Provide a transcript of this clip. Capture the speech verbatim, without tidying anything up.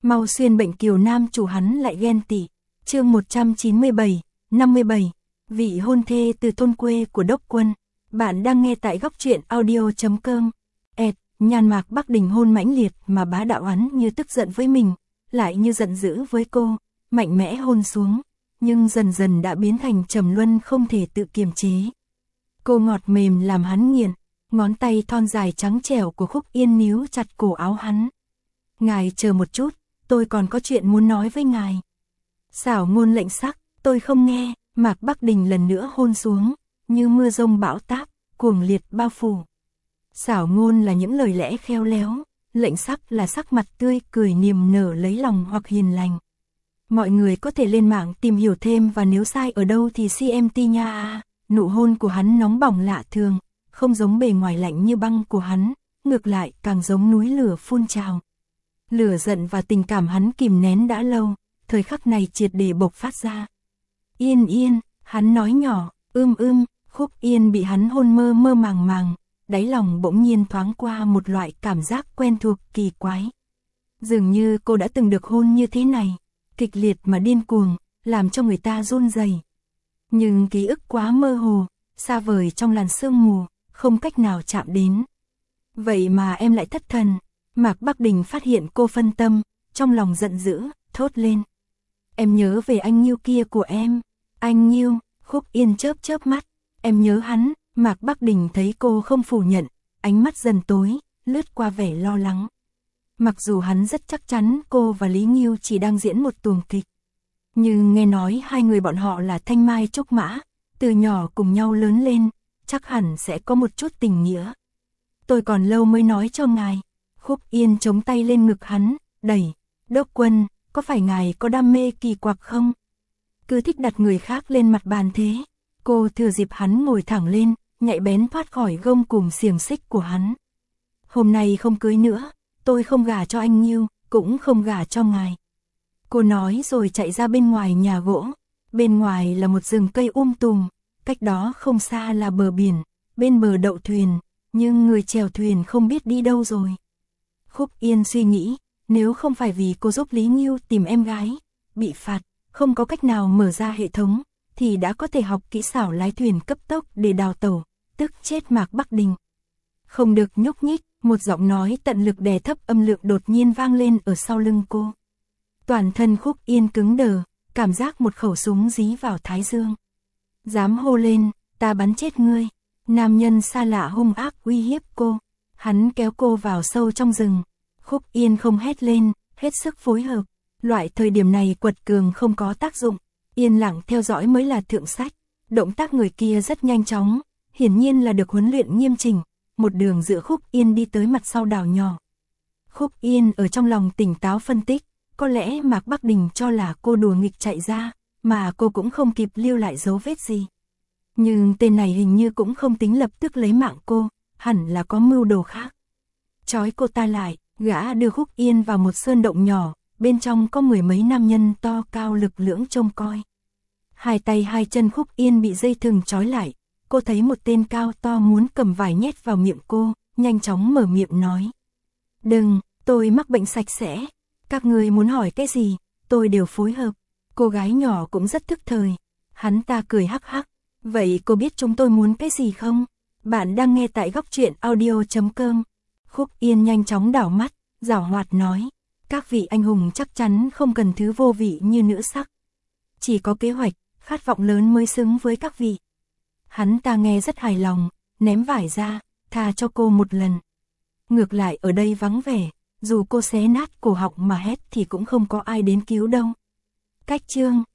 mau xuyên bệnh kiều nam chủ hắn lại ghen tị. Chương một trăm chín mươi bảy, năm mươi bảy, vị hôn thê từ thôn quê của Đốc Quân. Bạn đang nghe tại góc truyện audio chấm com. Ẹt, nhàn Mạc Bắc Đình hôn mãnh liệt mà bá đạo hắn như tức giận với mình, lại như giận dữ với cô, mạnh mẽ hôn xuống, nhưng dần dần đã biến thành trầm luân không thể tự kiềm chế. Cô ngọt mềm làm hắn nghiện, ngón tay thon dài trắng trẻo của Khúc Yên níu chặt cổ áo hắn. Ngài chờ một chút, tôi còn có chuyện muốn nói với ngài. Xảo ngôn lệnh sắc, tôi không nghe. Mạc Bắc Đình lần nữa hôn xuống, như mưa rông bão táp, cuồng liệt bao phủ. Xảo ngôn là những lời lẽ khéo léo, lệnh sắc là sắc mặt tươi cười niềm nở lấy lòng hoặc hiền lành. Mọi người có thể lên mạng tìm hiểu thêm, và nếu sai ở đâu thì xê em tê nha. Nụ hôn của hắn nóng bỏng lạ thường, không giống bề ngoài lạnh như băng của hắn, ngược lại càng giống núi lửa phun trào. Lửa giận và tình cảm hắn kìm nén đã lâu, thời khắc này triệt để bộc phát ra. Yên yên, hắn nói nhỏ, ưm ưm. Khúc Yên bị hắn hôn mơ mơ màng màng, đáy lòng bỗng nhiên thoáng qua một loại cảm giác quen thuộc kỳ quái. Dường như cô đã từng được hôn như thế này, kịch liệt mà điên cuồng, làm cho người ta run rẩy. Nhưng ký ức quá mơ hồ, xa vời trong làn sương mù, không cách nào chạm đến. Vậy mà em lại thất thần. Mạc Bắc Đình phát hiện cô phân tâm, trong lòng giận dữ, thốt lên. Em nhớ về anh Nhiêu kia của em. Anh Nhiêu. Khúc Yên chớp chớp mắt. Em nhớ hắn. Mạc Bắc Đình thấy cô không phủ nhận, ánh mắt dần tối, lướt qua vẻ lo lắng. Mặc dù hắn rất chắc chắn cô và Lý Nhiêu chỉ đang diễn một tuồng kịch, nhưng nghe nói hai người bọn họ là thanh mai trúc mã, từ nhỏ cùng nhau lớn lên, chắc hẳn sẽ có một chút tình nghĩa. Tôi còn lâu mới nói cho ngài. Khúc Yên chống tay lên ngực hắn, đẩy. Đốc Quân, có phải ngài có đam mê kỳ quặc không? Cứ thích đặt người khác lên mặt bàn thế. Cô thừa dịp hắn ngồi thẳng lên, nhạy bén thoát khỏi gông cùm xiềng xích của hắn. Hôm nay không cưới nữa, tôi không gả cho anh Nhiêu, cũng không gả cho ngài. Cô nói rồi chạy ra bên ngoài nhà gỗ. Bên ngoài là một rừng cây um tùm, cách đó không xa là bờ biển, bên bờ đậu thuyền, nhưng người chèo thuyền không biết đi đâu rồi. Khúc Yên suy nghĩ, nếu không phải vì cô giúp Lý Nhiêu tìm em gái, bị phạt, không có cách nào mở ra hệ thống, thì đã có thể học kỹ xảo lái thuyền cấp tốc để đào tẩu, tức chết Mạc Bắc Đình. Không được nhúc nhích, một giọng nói tận lực đè thấp âm lượng đột nhiên vang lên ở sau lưng cô. Toàn thân Khúc Yên cứng đờ, cảm giác một khẩu súng dí vào thái dương. Dám hô lên, ta bắn chết ngươi. Nam nhân xa lạ hung ác uy hiếp cô. Hắn kéo cô vào sâu trong rừng. Khúc Yên không hét lên, hết sức phối hợp. Loại thời điểm này quật cường không có tác dụng. Yên lặng theo dõi mới là thượng sách. Động tác người kia rất nhanh chóng, hiển nhiên là được huấn luyện nghiêm chỉnh. Một đường giữa Khúc Yên đi tới mặt sau đảo nhỏ. Khúc Yên ở trong lòng tỉnh táo phân tích. Có lẽ Mạc Bắc Đình cho là cô đùa nghịch chạy ra, mà cô cũng không kịp lưu lại dấu vết gì. Nhưng tên này hình như cũng không tính lập tức lấy mạng cô, hẳn là có mưu đồ khác. Trói cô ta lại, gã đưa Khúc Yên vào một sơn động nhỏ, bên trong có mười mấy nam nhân to cao lực lưỡng trông coi. Hai tay hai chân Khúc Yên bị dây thừng trói lại, cô thấy một tên cao to muốn cầm vải nhét vào miệng cô, nhanh chóng mở miệng nói. Đừng, tôi mắc bệnh sạch sẽ. Các người muốn hỏi cái gì, tôi đều phối hợp. Cô gái nhỏ cũng rất thức thời. Hắn ta cười hắc hắc. Vậy cô biết chúng tôi muốn cái gì không? Bạn đang nghe tại góc truyện audio chấm com. Khúc Yên nhanh chóng đảo mắt, giảo hoạt nói. Các vị anh hùng chắc chắn không cần thứ vô vị như nữ sắc. Chỉ có kế hoạch, khát vọng lớn mới xứng với các vị. Hắn ta nghe rất hài lòng, ném vải ra, tha cho cô một lần. Ngược lại ở đây vắng vẻ. Dù cô xé nát cổ họng mà hét thì cũng không có ai đến cứu đâu. Cách chương